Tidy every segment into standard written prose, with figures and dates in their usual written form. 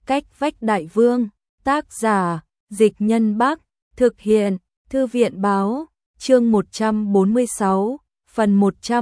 Cách vách đại vương, tác giả, Dịch Nhân Bắc, thực hiện, Thư viện báo, chương 146, phần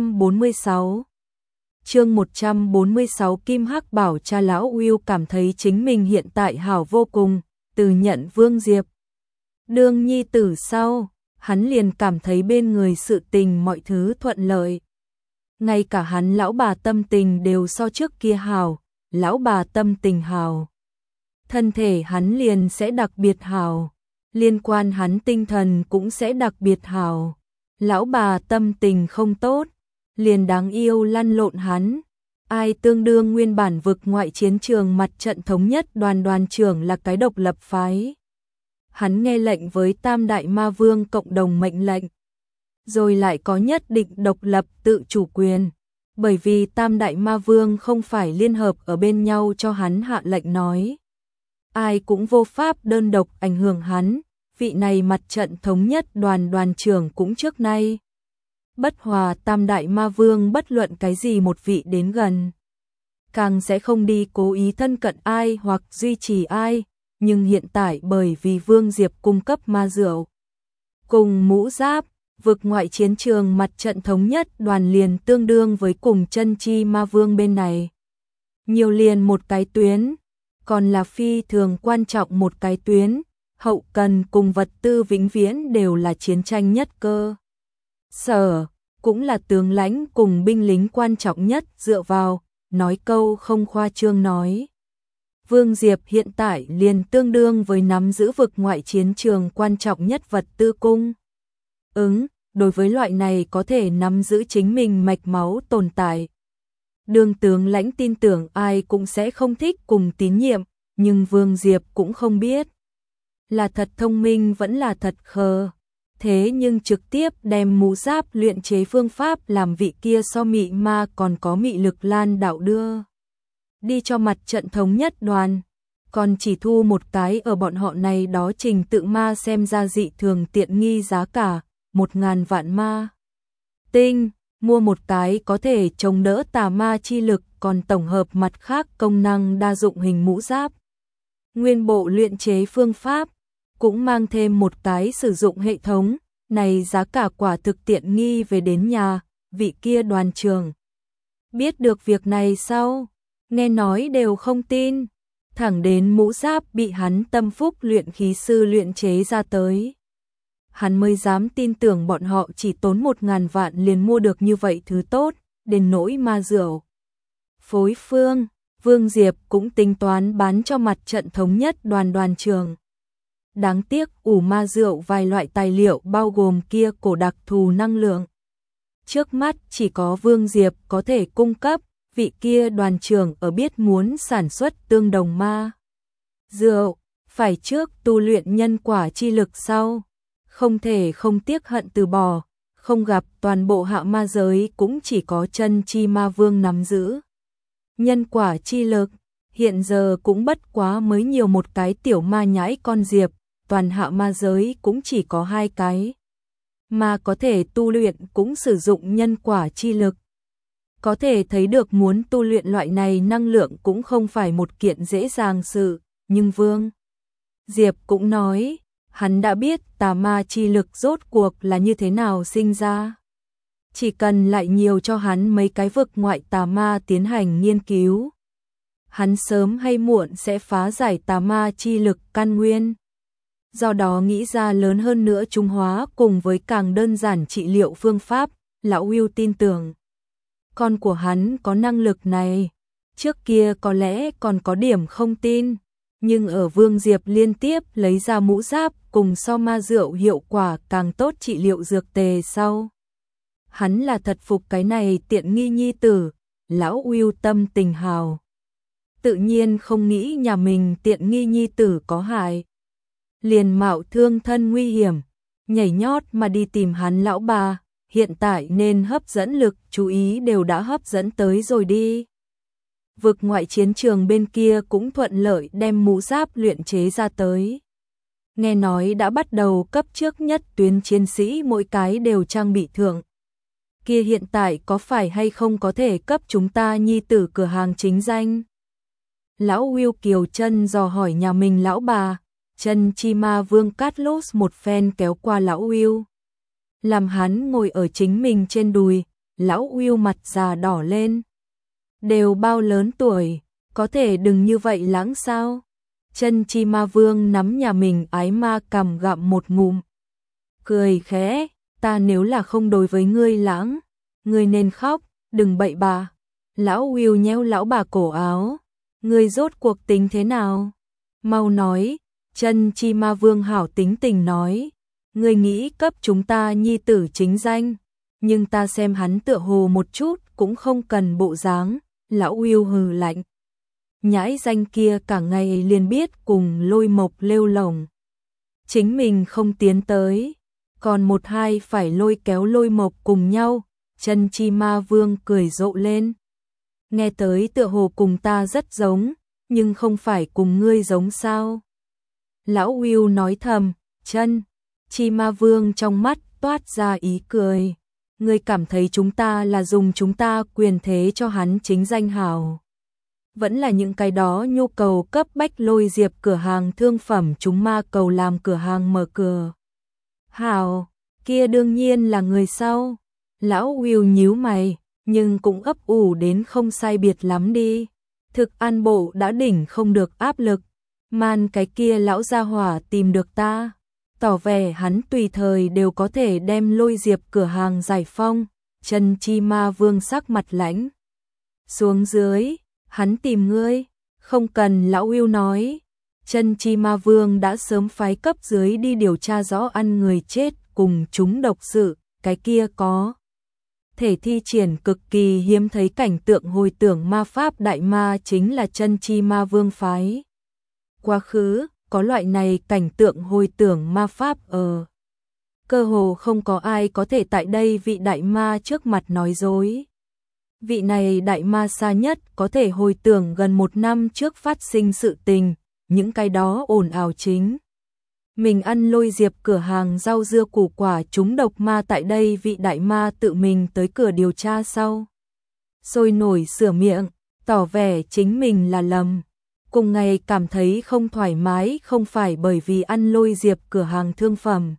146. Chương 146 Kim Hắc bảo cha lão Will cảm thấy chính mình hiện tại hảo vô cùng, từ nhận Vương Diệp đương nhi tử sau, hắn liền cảm thấy bên người sự tình mọi thứ thuận lợi. Ngay cả hắn lão bà tâm tình đều so trước kia hảo, lão bà tâm tình hảo. Thân thể hắn liền sẽ đặc biệt hảo, liên quan hắn tinh thần cũng sẽ đặc biệt hảo. Lão bà tâm tình không tốt, liền đáng yêu lăn lộn hắn. Ai tương đương nguyên bản vực ngoại chiến trường mặt trận thống nhất đoàn trưởng là cái độc lập phái. Hắn nghe lệnh với Tam Đại Ma Vương cộng đồng mệnh lệnh, rồi lại có nhất định độc lập tự chủ quyền. Bởi vì Tam Đại Ma Vương không phải liên hợp ở bên nhau cho hắn hạ lệnh nói. Ai cũng vô pháp đơn độc ảnh hưởng hắn, vị này mặt trận thống nhất đoàn trưởng cũng trước nay bất hòa Tam Đại Ma Vương bất luận cái gì một vị đến gần. Càng sẽ không đi cố ý thân cận ai hoặc duy trì ai, nhưng hiện tại bởi vì Vương Diệp cung cấp ma rượu cùng mũ giáp, vực ngoại chiến trường mặt trận thống nhất đoàn liền tương đương với cùng chân chi ma vương bên này. Nhiều liền một cái tuyến, còn là phi thường quan trọng một cái tuyến, hậu cần cùng vật tư vĩnh viễn đều là chiến tranh nhất cơ sở, cũng là tướng lãnh cùng binh lính quan trọng nhất dựa vào, nói câu không khoa trương nói. Vương Diệp hiện tại liền tương đương với nắm giữ vực ngoại chiến trường quan trọng nhất vật tư cung đối với loại này có thể nắm giữ chính mình mạch máu tồn tại. Đương tướng lãnh tin tưởng ai cũng sẽ không thích cùng tín nhiệm, nhưng Vương Diệp cũng không biết là thật thông minh vẫn là thật khờ. Thế nhưng trực tiếp đem mũ giáp luyện chế phương pháp làm vị kia so mị ma còn có mị lực lan đạo đưa đi cho mặt trận thống nhất đoàn, còn chỉ thu một cái ở bọn họ này đó trình tự ma xem ra dị thường tiện nghi giá cả 1.000 vạn ma tinh, mua một cái có thể chống đỡ tà ma chi lực, còn tổng hợp mặt khác công năng đa dụng hình mũ giáp. Nguyên bộ luyện chế phương pháp cũng mang thêm một cái sử dụng hệ thống, này giá cả quả thực tiện nghi về đến nhà. Vị kia đoàn trưởng biết được việc này sau, nghe nói đều không tin, thẳng đến mũ giáp bị hắn tâm phúc luyện khí sư luyện chế ra tới, hắn mới dám tin tưởng bọn họ chỉ tốn 1.000 vạn liền mua được như vậy thứ tốt, đến nỗi ma rượu phối phương, Vương Diệp cũng tính toán bán cho mặt trận thống nhất đoàn trưởng. Đáng tiếc ủ ma rượu vài loại tài liệu bao gồm kia cổ đặc thù năng lượng. Trước mắt chỉ có Vương Diệp có thể cung cấp, vị kia đoàn trưởng ở biết muốn sản xuất tương đồng ma rượu, phải trước tu luyện nhân quả chi lực sau, không thể không tiếc hận từ bỏ, không gặp toàn bộ hạ ma giới cũng chỉ có chân chi ma vương nắm giữ. Nhân quả chi lực, hiện giờ cũng bất quá mới nhiều một cái tiểu ma nhãi con Diệp, toàn hạ ma giới cũng chỉ có 2 cái. Mà có thể tu luyện cũng sử dụng nhân quả chi lực. Có thể thấy được muốn tu luyện loại này năng lượng cũng không phải một kiện dễ dàng sự, nhưng Vương Diệp cũng nói, hắn đã biết tà ma chi lực rốt cuộc là như thế nào sinh ra. Chỉ cần lại nhiều cho hắn mấy cái vực ngoại tà ma tiến hành nghiên cứu, hắn sớm hay muộn sẽ phá giải tà ma chi lực căn nguyên. Do đó nghĩ ra lớn hơn nữa trung hóa cùng với càng đơn giản trị liệu phương pháp, lão Will tin tưởng con của hắn có năng lực này. Trước kia có lẽ còn có điểm không tin, nhưng ở Vương Diệp liên tiếp lấy ra mũ giáp cùng so ma rượu hiệu quả càng tốt trị liệu dược tề sau, hắn là thật phục cái này tiện nghi nhi tử. Lão Will tâm tình hào, tự nhiên không nghĩ nhà mình tiện nghi nhi tử có hại, liền mạo thương thân nguy hiểm, nhảy nhót mà đi tìm hắn lão bà. Hiện tại nên hấp dẫn lực chú ý đều đã hấp dẫn tới rồi đi. Vực ngoại chiến trường bên kia cũng thuận lợi đem mũ giáp luyện chế ra tới. Nghe nói đã bắt đầu cấp trước nhất tuyến chiến sĩ mỗi cái đều trang bị thượng. Kia hiện tại có phải hay không có thể cấp chúng ta nhi tử cửa hàng chính danh? Lão Will kiều chân dò hỏi nhà mình lão bà, chân chi ma vương Carlos một phen kéo qua lão Will. Làm hắn ngồi ở chính mình trên đùi, lão Will mặt già đỏ lên. Đều bao lớn tuổi, có thể đừng như vậy lãng sao? Chân chi ma vương nắm nhà mình ái ma cằm gặm một ngụm. Cười khẽ, ta nếu là không đối với ngươi lãng, ngươi nên khóc, đừng bậy bạ. Lão Will nhéo lão bà cổ áo, ngươi rốt cuộc tính thế nào? Mau nói, chân chi ma vương hảo tính tình nói, ngươi nghĩ cấp chúng ta nhi tử chính danh, nhưng ta xem hắn tựa hồ một chút cũng không cần bộ dáng. Lão Will hừ lạnh. Nhãi danh kia cả ngày liền biết cùng Lôi Mộc lêu lổng. Chính mình không tiến tới, còn một hai phải lôi kéo Lôi Mộc cùng nhau. Chân chi ma vương cười rộ lên. Nghe tới tựa hồ cùng ta rất giống, nhưng không phải cùng ngươi giống sao? Lão Will nói thầm, chân chi ma vương trong mắt toát ra ý cười. Ngươi cảm thấy chúng ta là dùng chúng ta quyền thế cho hắn chính danh hảo. Vẫn là những cái đó nhu cầu cấp bách lôi diệp cửa hàng thương phẩm chúng ma cầu làm cửa hàng mở cửa. Hảo, kia đương nhiên là người sau. Lão Will nhíu mày, nhưng cũng ấp ủ đến không sai biệt lắm đi. Thực an bộ đã đỉnh không được áp lực. Man cái kia lão gia hỏa tìm được ta. Tỏ vẻ hắn tùy thời đều có thể đem lôi diệp cửa hàng giải phong. Chân chi ma vương sắc mặt lãnh xuống dưới, hắn tìm ngươi, không cần. Lão Will nói, chân chi ma vương đã sớm phái cấp dưới đi điều tra rõ ăn người chết cùng chúng độc sự, cái kia có thể thi triển cực kỳ hiếm thấy cảnh tượng hồi tưởng ma pháp đại ma chính là chân chi ma vương phái. Quá khứ có loại này cảnh tượng hồi tưởng ma pháp ở. Cơ hồ không có ai có thể tại đây vị đại ma trước mặt nói dối. Vị này đại ma xa nhất có thể hồi tưởng gần 1 năm trước phát sinh sự tình, những cái đó ồn ào chính. Mình ăn lôi diệp cửa hàng rau dưa củ quả chúng độc ma tại đây vị đại ma tự mình tới cửa điều tra sau. Sôi nổi sửa miệng, tỏ vẻ chính mình là lầm. Cùng ngày cảm thấy không thoải mái không phải bởi vì ăn lôi diệp cửa hàng thương phẩm,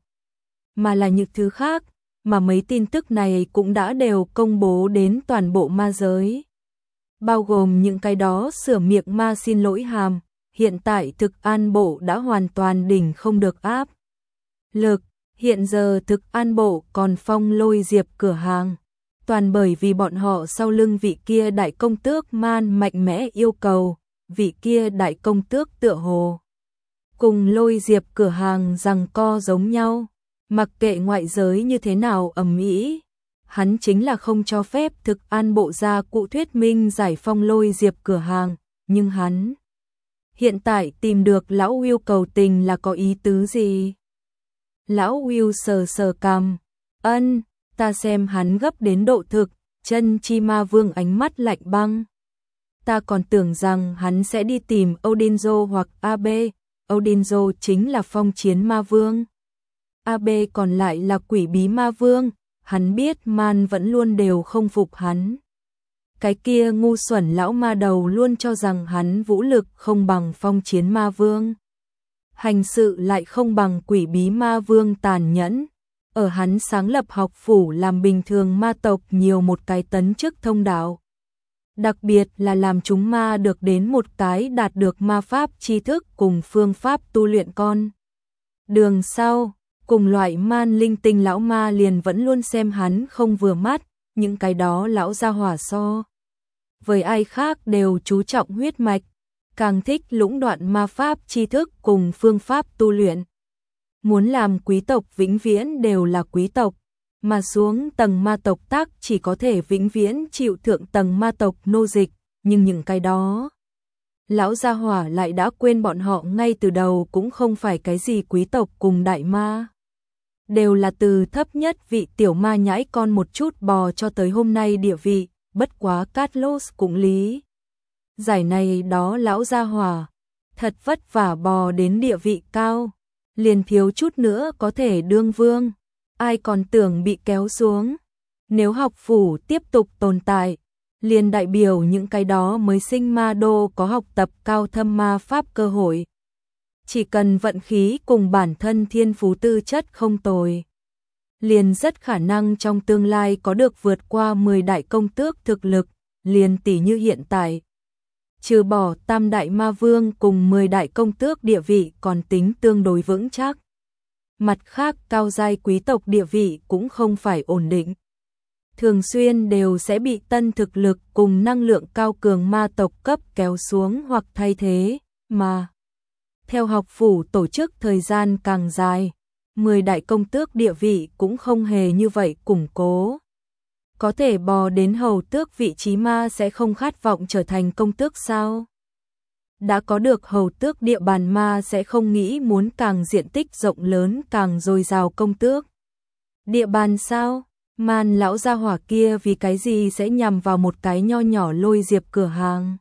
mà là những thứ khác, mà mấy tin tức này cũng đã đều công bố đến toàn bộ ma giới. Bao gồm những cái đó sửa miệng ma xin lỗi hàm, hiện tại thực an bộ đã hoàn toàn đỉnh không được áp lực, hiện giờ thực an bộ còn phong lôi diệp cửa hàng. Toàn bởi vì bọn họ sau lưng vị kia đại công tước man mạnh mẽ yêu cầu, vị kia đại công tước tựa hồ cùng lôi diệp cửa hàng giằng co giống nhau, mặc kệ ngoại giới như thế nào ầm ĩ, hắn chính là không cho phép thực an bộ ra cụ thuyết minh giải phong lôi diệp cửa hàng, nhưng hắn hiện tại tìm được lão Will cầu tình là có ý tứ gì? Lão Will sờ sờ cằm, ta xem hắn gấp đến độ thực. Chân chi ma vương ánh mắt lạnh băng. Ta còn tưởng rằng hắn sẽ đi tìm Odinzo hoặc AB. Odinzo chính là phong chiến ma vương, AB còn lại là quỷ bí ma vương. Hắn biết man vẫn luôn đều không phục hắn. Cái kia ngu xuẩn lão ma đầu luôn cho rằng hắn vũ lực không bằng phong chiến ma vương, hành sự lại không bằng quỷ bí ma vương tàn nhẫn. Ở hắn sáng lập học phủ làm bình thường ma tộc nhiều một cái tấn chức thông đạo. Đặc biệt là làm chúng ma được đến một cái đạt được ma pháp tri thức cùng phương pháp tu luyện con. Đường sau, cùng loại man linh tinh lão ma liền vẫn luôn xem hắn không vừa mắt, những cái đó lão gia hỏa so với ai khác đều chú trọng huyết mạch, càng thích lũng đoạn ma pháp tri thức cùng phương pháp tu luyện. Muốn làm quý tộc vĩnh viễn đều là quý tộc, mà xuống tầng ma tộc tác chỉ có thể vĩnh viễn chịu thượng tầng ma tộc nô dịch, nhưng những cái đó lão gia hỏa lại đã quên bọn họ ngay từ đầu cũng không phải cái gì quý tộc cùng đại ma, đều là từ thấp nhất vị tiểu ma nhãi con một chút bò cho tới hôm nay địa vị. Bất quá Carlos cũng lý giải này đó lão gia hỏa thật vất vả bò đến địa vị cao, liền thiếu chút nữa có thể đương vương, ai còn tưởng bị kéo xuống. Nếu học phủ tiếp tục tồn tại, liền đại biểu những cái đó mới sinh ma đô có học tập cao thâm ma pháp cơ hội. Chỉ cần vận khí cùng bản thân thiên phú tư chất không tồi, liền rất khả năng trong tương lai có được vượt qua 10 đại công tước thực lực, liền tỷ như hiện tại. Trừ bỏ tam đại ma vương cùng 10 đại công tước địa vị còn tính tương đối vững chắc. Mặt khác cao giai quý tộc địa vị cũng không phải ổn định. Thường xuyên đều sẽ bị tân thực lực cùng năng lượng cao cường ma tộc cấp kéo xuống hoặc thay thế, mà theo học phủ tổ chức thời gian càng dài, 10 đại công tước địa vị cũng không hề như vậy củng cố. Có thể bò đến hầu tước vị trí ma sẽ không khát vọng trở thành công tước sao? Đã có được hầu tước địa bàn ma sẽ không nghĩ muốn càng diện tích rộng lớn càng dồi dào công tước địa bàn sao? Man lão gia hỏa kia vì cái gì sẽ nhằm vào một cái nho nhỏ Lôi Diệp cửa hàng?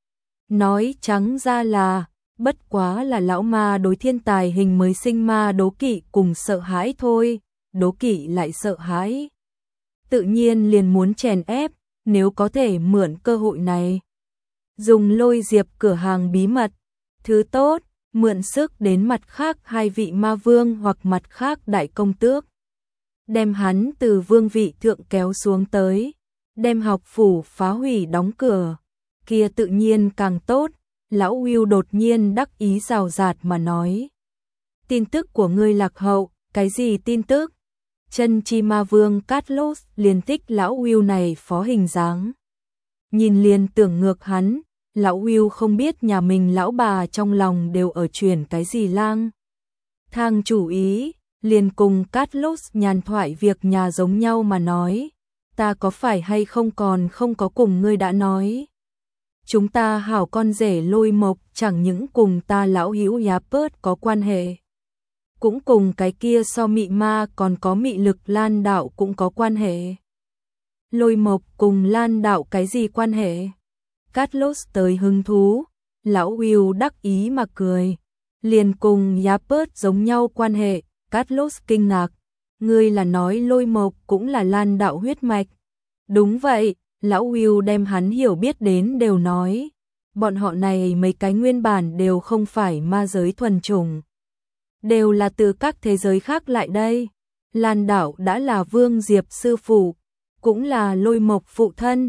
Nói trắng ra là, bất quá là lão ma đối thiên tài hình mới sinh ma đố kỵ cùng sợ hãi thôi, đố kỵ lại sợ hãi. Tự nhiên liền muốn chèn ép, nếu có thể mượn cơ hội này. Dùng Lôi Diệp cửa hàng bí mật, thứ tốt, mượn sức đến mặt khác hai vị ma vương hoặc mặt khác đại công tước. Đem hắn từ vương vị thượng kéo xuống tới, đem học phủ phá hủy đóng cửa, kia tự nhiên càng tốt. Lão Will đột nhiên đắc ý rào rạt mà nói. Tin tức của ngươi lạc hậu, cái gì tin tức? Chân chi ma vương Carlos liền thích lão Will này phó hình dáng. Nhìn liền tưởng ngược hắn, lão Will không biết nhà mình lão bà trong lòng đều ở truyền cái gì lang. Thang chủ ý, liền cùng Carlos nhàn thoại việc nhà giống nhau mà nói. Ta có phải hay không còn không có cùng ngươi đã nói. Chúng ta hảo con rể Lôi Mộc chẳng những cùng ta lão hữu Yapert có quan hệ. Cũng cùng cái kia so mị ma còn có mị lực Lan đạo cũng có quan hệ. Lôi Mộc cùng Lan đạo cái gì quan hệ? Carlos tới hứng thú, lão Will đắc ý mà cười. Liền cùng Yapert giống nhau quan hệ, Carlos kinh ngạc. Ngươi là nói Lôi Mộc cũng là Lan đạo huyết mạch. Đúng vậy. Lão Will đem hắn hiểu biết đến đều nói, bọn họ này mấy cái nguyên bản đều không phải ma giới thuần chủng, đều là từ các thế giới khác lại đây. Lan đạo đã là Vương Diệp sư phụ, cũng là Lôi Mộc phụ thân.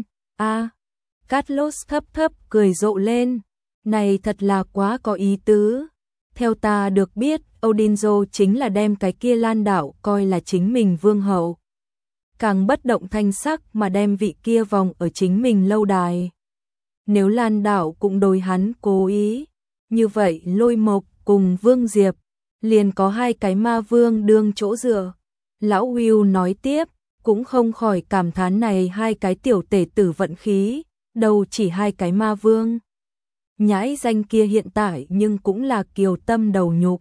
Carlos thấp thấp cười rộ lên, này thật là quá có ý tứ. Theo ta được biết, Odinzo chính là đem cái kia Lan đạo coi là chính mình vương hậu. Càng bất động thanh sắc mà đem vị kia vòng ở chính mình lâu đài. Nếu Lan đạo cũng đối hắn cố ý, như vậy Lôi Mộc cùng Vương Diệp liền có hai cái ma vương đương chỗ dựa. Lão Will nói tiếp, cũng không khỏi cảm thán này hai cái tiểu tể tử vận khí, đâu chỉ hai cái ma vương. Nhãi danh kia hiện tại nhưng cũng là kiều tâm đầu nhục.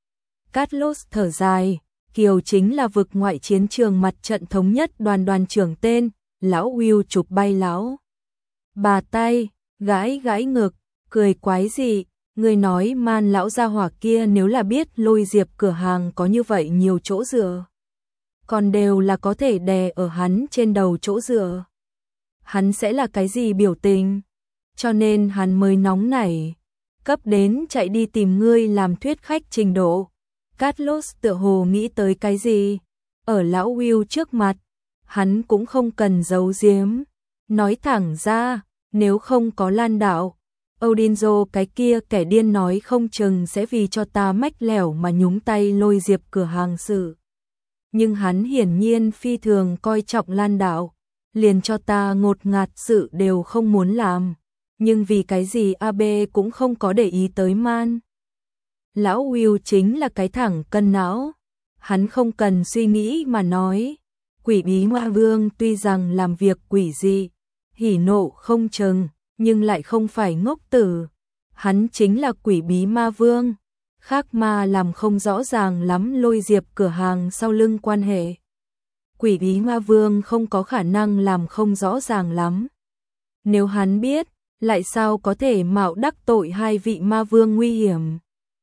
Carlos thở dài. Kiều chính là vực ngoại chiến trường mặt trận thống nhất đoàn trưởng tên. Lão Will chụp bay lão bà tay, gãi gãi ngực, cười quái gì. Người nói Man lão gia hỏa kia nếu là biết Lôi Diệp cửa hàng có như vậy nhiều chỗ dựa, còn đều là có thể đè ở hắn trên đầu chỗ dựa, hắn sẽ là cái gì biểu tình? Cho nên hắn mới nóng nảy, cấp đến chạy đi tìm ngươi làm thuyết khách trình độ. Carlos tựa hồ nghĩ tới cái gì, ở lão Will trước mặt, hắn cũng không cần giấu giếm, nói thẳng ra, nếu không có Lan đạo, Odinzo cái kia kẻ điên nói không chừng sẽ vì cho ta mách lẻo mà nhúng tay Lôi Diệp cửa hàng sự. Nhưng hắn hiển nhiên phi thường coi trọng Lan đạo, liền cho ta ngột ngạt sự đều không muốn làm, nhưng vì cái gì AB cũng không có để ý tới Man. Lão Will chính là cái thẳng cân não, hắn không cần suy nghĩ mà nói, quỷ bí ma vương tuy rằng làm việc quỷ dị, hỉ nộ không chừng, nhưng lại không phải ngốc tử, hắn chính là quỷ bí ma vương, khác ma làm không rõ ràng lắm Lôi Diệp cửa hàng sau lưng quan hệ. Quỷ bí ma vương không có khả năng làm không rõ ràng lắm. Nếu hắn biết, lại sao có thể mạo đắc tội hai vị ma vương nguy hiểm.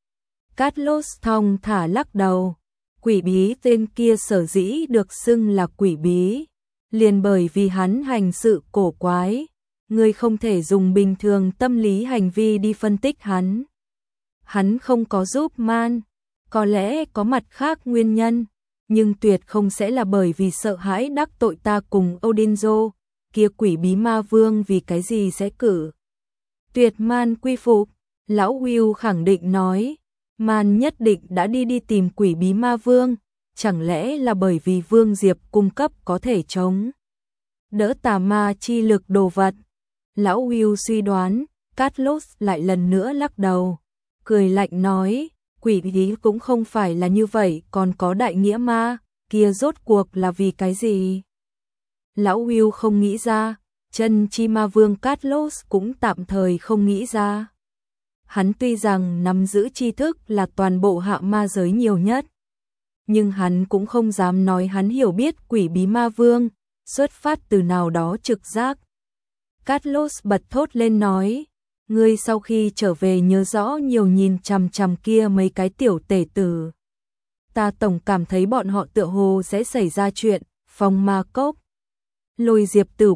Carlos thong thả lắc đầu, quỷ bí tên kia sở dĩ được xưng là quỷ bí, liền bởi vì hắn hành sự cổ quái, Ngươi không thể dùng bình thường tâm lý hành vi đi phân tích hắn. Hắn không có giúp man, có lẽ có mặt khác nguyên nhân, nhưng tuyệt không sẽ là bởi vì sợ hãi đắc tội ta cùng Odinzo, kia quỷ bí ma vương vì cái gì sẽ cử. Tuyệt man quy phục, lão Will khẳng định nói, man nhất định đã đi tìm quỷ bí ma vương, chẳng lẽ là bởi vì Vương Diệp cung cấp có thể chống đỡ tà ma chi lực đồ vật. Lão Will suy đoán, Carlos lại lần nữa lắc đầu, cười lạnh nói, quỷ bí cũng không phải là như vậy, còn có đại nghĩa ma, kia rốt cuộc là vì cái gì? Lão Will không nghĩ ra, chân chi ma vương Carlos cũng tạm thời không nghĩ ra. Hắn tuy rằng nắm giữ tri thức là toàn bộ hạ ma giới nhiều nhất, nhưng hắn cũng không dám nói hắn hiểu biết quỷ bí ma vương, xuất phát từ nào đó trực giác. Carlos bật thốt lên nói, ngươi sau khi trở về nhớ rõ nhiều nhìn chằm chằm kia mấy cái tiểu tể tử. Ta tổng cảm thấy bọn họ tựa hồ sẽ xảy ra chuyện, Phong Ma Cốc. Lôi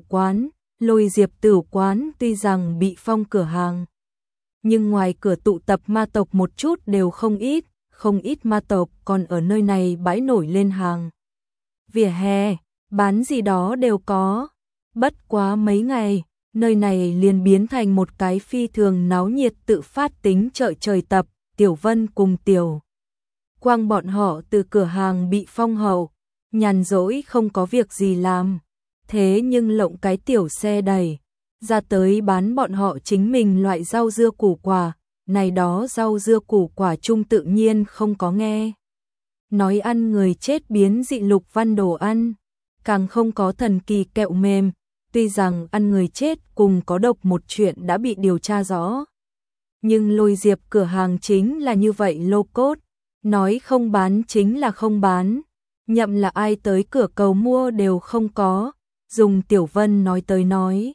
Diệp Tử quán tuy rằng bị phong cửa hàng, nhưng ngoài cửa tụ tập ma tộc một chút đều không ít ma tộc còn ở nơi này bãi nổi lên hàng. Vỉa hè, bán gì đó đều có. Bất quá mấy ngày, nơi này liền biến thành một cái phi thường náo nhiệt tự phát tính chợ trời tập. Tiểu Vân cùng Tiểu Quang bọn họ từ cửa hàng bị phong hậu, nhàn rỗi không có việc gì làm, thế nhưng lộng cái tiểu xe đẩy ra tới bán bọn họ chính mình loại rau dưa củ quả, này đó rau dưa củ quả chung tự nhiên không có nghe nói ăn người chết biến dị lục văn đồ ăn, càng không có thần kỳ kẹo mềm, tuy rằng ăn người chết cùng có độc một chuyện đã bị điều tra rõ. Nhưng Lôi Diệp cửa hàng chính là như vậy lô cốt, nói không bán chính là không bán, nhậm là ai tới cửa cầu mua đều không có, dùng Tiểu Vân nói tới nói.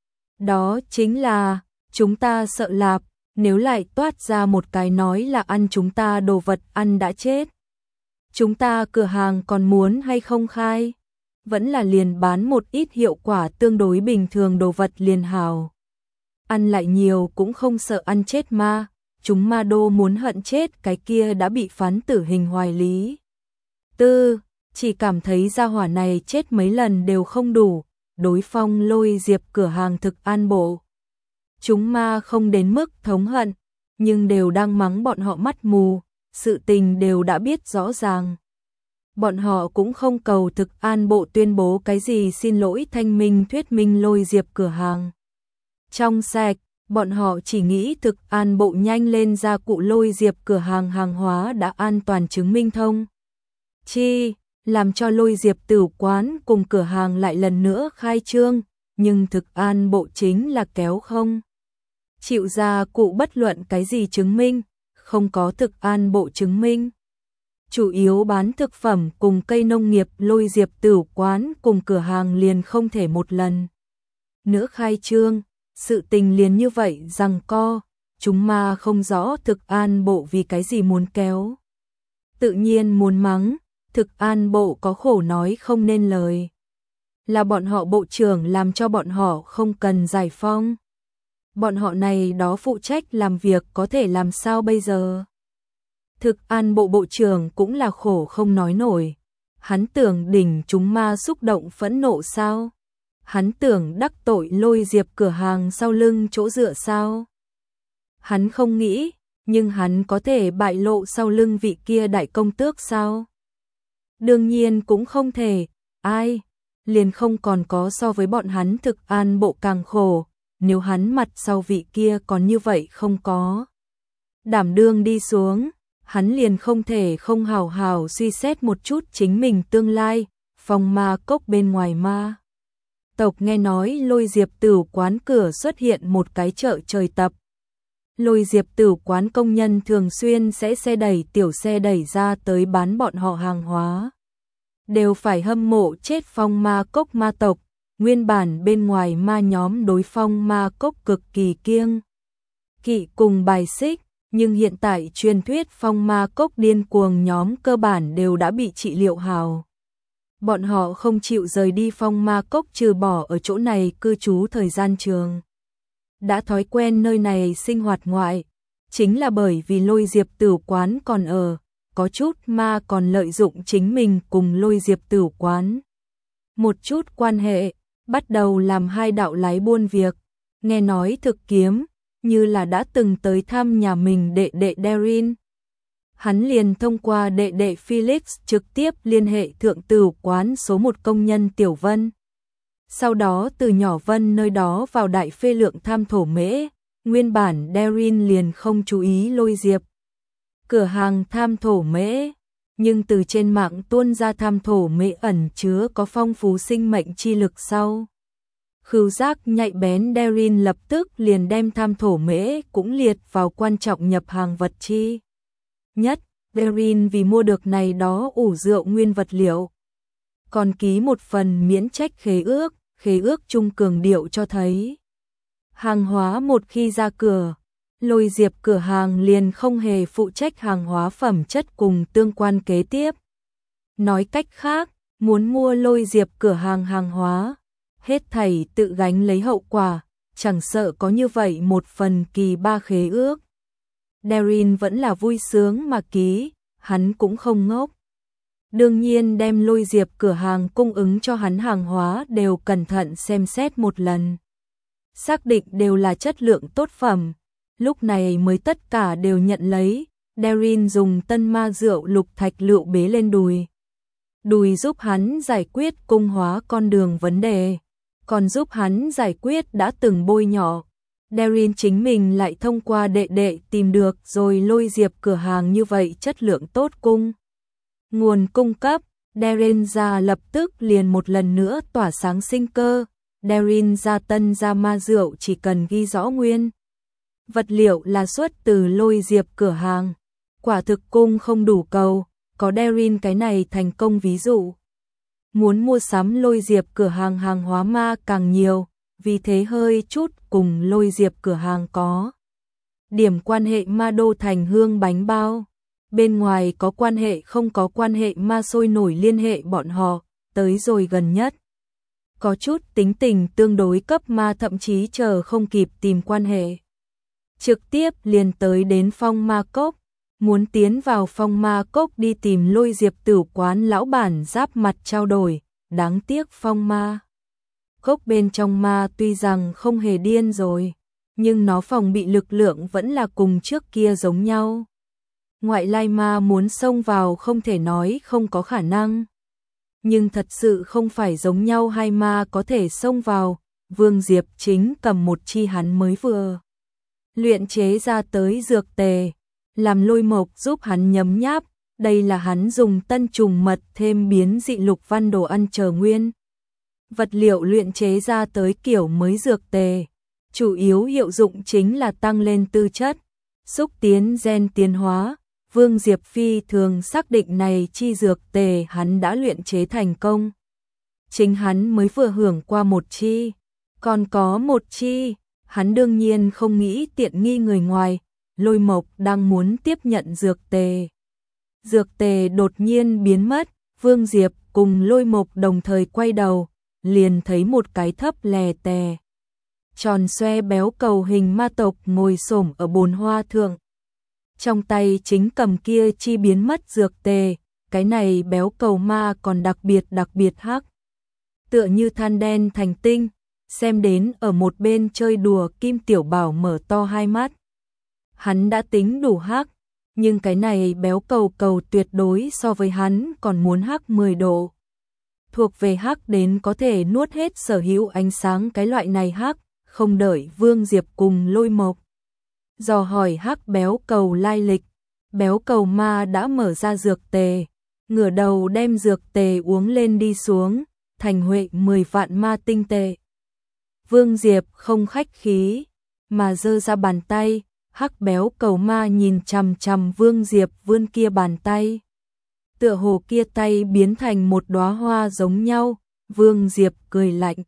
Đó chính là, chúng ta sợ lạp, nếu lại toát ra một cái nói là ăn chúng ta đồ vật ăn đã chết. Chúng ta cửa hàng còn muốn hay không khai? Vẫn là liền bán một ít hiệu quả tương đối bình thường đồ vật liền hào. Ăn lại nhiều cũng không sợ ăn chết ma, chúng ma đô muốn hận chết cái kia đã bị phán tử hình Hoài Lý. Tư, chỉ cảm thấy gia hỏa này chết mấy lần đều không đủ, đối phong Lôi Diệp cửa hàng thực an bộ. Chúng ma không đến mức thống hận, nhưng đều đang mắng bọn họ mắt mù, sự tình đều đã biết rõ ràng. Bọn họ cũng không cầu thực an bộ tuyên bố cái gì xin lỗi thanh minh thuyết minh Lôi Diệp cửa hàng trong sạch, bọn họ chỉ nghĩ thực an bộ nhanh lên ra cụ Lôi Diệp cửa hàng hàng hóa đã an toàn chứng minh thông chi, làm cho Lôi Diệp tử quán cùng cửa hàng lại lần nữa khai trương, nhưng thực an bộ chính là kéo không chịu ra cụ bất luận cái gì chứng minh, không có thực an bộ chứng minh. Chủ yếu bán thực phẩm cùng cây nông nghiệp, Lôi Diệp tử quán cùng cửa hàng liền không thể một lần nữa khai trương, sự tình liền như vậy rằng co, chúng ma không rõ thực an bộ vì cái gì muốn kéo. Tự nhiên muốn mắng, thực an bộ có khổ nói không nên lời. Là bọn họ bộ trưởng làm cho bọn họ không cần giải phong. Bọn họ này đó phụ trách làm việc có thể làm sao bây giờ? Thực an bộ bộ trưởng cũng là khổ không nói nổi. Hắn tưởng đỉnh chúng ma xúc động phẫn nộ sao? Hắn tưởng đắc tội Lôi Diệp cửa hàng sau lưng chỗ dựa sao? Hắn không nghĩ, nhưng hắn có thể bại lộ sau lưng vị kia đại công tước sao? Đương nhiên cũng không thể, ai? Liền không còn có so với bọn hắn thực an bộ càng khổ, nếu hắn mặt sau vị kia còn như vậy không có đảm đương đi xuống, hắn liền không thể không hào hào suy xét một chút chính mình tương lai. Phong Ma Cốc bên ngoài ma tộc nghe nói Lôi Diệp tử quán cửa xuất hiện một cái chợ trời tập. Lôi Diệp tử quán công nhân thường xuyên sẽ xe đẩy tiểu xe đẩy ra tới bán bọn họ hàng hóa. Đều phải hâm mộ chết Phong Ma Cốc ma tộc, nguyên bản bên ngoài ma nhóm đối Phong Ma Cốc cực kỳ kiêng kỵ cùng bài xích, nhưng hiện tại truyền thuyết Phong Ma Cốc điên cuồng nhóm cơ bản đều đã bị trị liệu hào. Bọn họ không chịu rời đi phong ma cốc trừ bỏ ở chỗ này cư trú thời gian trường. Đã thói quen nơi này sinh hoạt ngoại, chính là bởi vì Lôi Diệp Tử quán còn ở, có chút ma còn lợi dụng chính mình cùng Lôi Diệp Tử quán. Một chút quan hệ, bắt đầu làm hai đạo lái buôn việc, nghe nói Thực Kiếm, như là đã từng tới thăm nhà mình đệ đệ Darin. Hắn liền thông qua đệ đệ Felix trực tiếp liên hệ thượng tử quán số 1 công nhân Tiểu Vân. Sau đó từ nhỏ Vân nơi đó vào đại phê lượng tham thổ mễ, nguyên bản Darin liền không chú ý Lôi Diệp cửa hàng tham thổ mễ, nhưng từ trên mạng tuôn ra tham thổ mễ ẩn chứa có phong phú sinh mệnh chi lực sau. Khứu giác nhạy bén Darin lập tức liền đem tham thổ mễ cũng liệt vào quan trọng nhập hàng vật chi nhất. Darin vì mua được này đó ủ rượu nguyên vật liệu, còn ký một phần miễn trách khế ước chung cường điệu cho thấy hàng hóa một khi ra cửa, Lôi Diệp cửa hàng liền không hề phụ trách hàng hóa phẩm chất cùng tương quan kế tiếp. Nói cách khác, muốn mua Lôi Diệp cửa hàng hàng hóa, hết thảy tự gánh lấy hậu quả, chẳng sợ có như vậy một phần kỳ ba khế ước. Darin vẫn là vui sướng mà ký, hắn cũng không ngốc. Đương nhiên đem Lôi Diệp cửa hàng cung ứng cho hắn hàng hóa đều cẩn thận xem xét một lần. Xác định đều là chất lượng tốt phẩm, lúc này mới tất cả đều nhận lấy. Darin dùng tân ma rượu lục thạch lựu bế lên đùi giúp hắn giải quyết cung hóa con đường vấn đề, còn giúp hắn giải quyết đã từng bôi nhỏ. Darin chính mình lại thông qua đệ đệ tìm được rồi Lôi Diệp cửa hàng như vậy chất lượng tốt nguồn cung cấp. Darin ra lập tức liền một lần nữa tỏa sáng sinh cơ. Darin ra tân ra ma rượu chỉ cần ghi rõ nguyên vật liệu là xuất từ Lôi Diệp cửa hàng, quả thực cung không đủ cầu, có Darin cái này thành công ví dụ. Muốn mua sắm Lôi Diệp cửa hàng hàng hóa ma càng nhiều, vì thế hơi chút cùng Lôi Diệp cửa hàng có điểm quan hệ ma đô thành hương bánh bao. Bên ngoài có quan hệ không có quan hệ ma sôi nổi liên hệ bọn họ, tới rồi gần nhất. Có chút tính tình tương đối cấp ma thậm chí chờ không kịp tìm quan hệ, trực tiếp liền tới đến phong ma cốc, muốn tiến vào phong ma cốc đi tìm Lôi Diệp tử quán lão bản giáp mặt trao đổi. Đáng tiếc phong ma cốc bên trong ma tuy rằng không hề điên rồi, nhưng nó phòng bị lực lượng vẫn là cùng trước kia giống nhau. Ngoại lai ma muốn xông vào không thể nói không có khả năng, nhưng thật sự không phải giống nhau hai ma có thể xông vào. Vương Diệp chính cầm một chi hắn mới vừa luyện chế ra tới dược tề, làm Lôi Mộc giúp hắn nhấm nháp. Đây là hắn dùng tân trùng mật thêm biến dị lục văn đồ ăn chờ nguyên vật liệu luyện chế ra tới kiểu mới dược tề, chủ yếu hiệu dụng chính là tăng lên tư chất, xúc tiến gen tiến hóa. Vương Diệp phi thường xác định này chi dược tề hắn đã luyện chế thành công. Chính hắn mới vừa hưởng qua một chi, còn có một chi, hắn đương nhiên không nghĩ tiện nghi người ngoài. Lôi Mộc đang muốn tiếp nhận dược tề. Dược tề đột nhiên biến mất, Vương Diệp cùng Lôi Mộc đồng thời quay đầu, liền thấy một cái thấp lè tè, tròn xoe béo cầu hình ma tộc ngồi xổm ở bồn hoa thượng. Trong tay chính cầm kia chi biến mất dược tề, cái này béo cầu ma còn đặc biệt hắc. Tựa như than đen thành tinh, xem đến ở một bên chơi đùa Kim Tiểu Bảo mở to hai mắt. Hắn đã tính đủ hắc, nhưng cái này béo cầu tuyệt đối so với hắn còn muốn hắc 10 độ. Thuộc về hắc đến có thể nuốt hết sở hữu ánh sáng cái loại này hắc. Không đợi Vương Diệp cùng Lôi Mộc dò hỏi hắc béo cầu lai lịch, béo cầu ma đã mở ra dược tề, ngửa đầu đem dược tề uống lên đi xuống, thành huệ 10 vạn ma tinh tệ. Vương Diệp không khách khí, mà giơ ra bàn tay, hắc béo cầu ma nhìn chằm chằm Vương Diệp vươn kia bàn tay. Tựa hồ kia tay biến thành một đóa hoa giống nhau. Vương Diệp cười lạnh.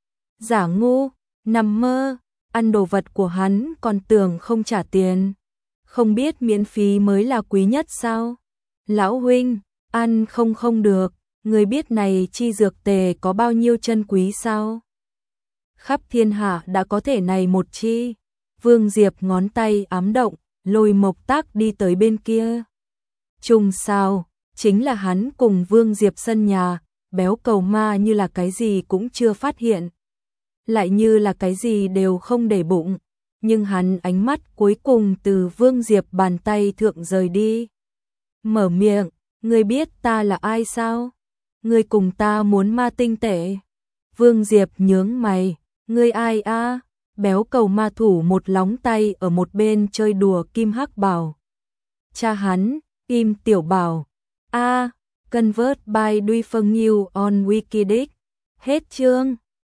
Giả ngu, nằm mơ, ăn đồ vật của hắn còn tưởng không trả tiền. Không biết miễn phí mới là quý nhất sao? Lão huynh, ăn không được, Người biết này chi dược tề có bao nhiêu chân quý sao? Khắp thiên hạ đã có thể này một chi. Vương Diệp ngón tay ám động, lôi Mộc Tác đi tới bên kia. Trùng sao, chính là hắn cùng Vương Diệp sân nhà, béo cầu ma như là cái gì cũng chưa phát hiện. Lại như là cái gì đều không để bụng, nhưng hắn ánh mắt cuối cùng từ Vương Diệp bàn tay thượng rời đi. Mở miệng, ngươi biết ta là ai sao? Ngươi cùng ta muốn ma tinh tệ. Vương Diệp nhướng mày, ngươi ai a? Béo cầu ma thủ một lóng tay ở một bên chơi đùa Kim Hắc Bảo. Cha hắn, Kim Tiểu Bảo. A, convert by Duy Phân New on Wikidic. Hết chương.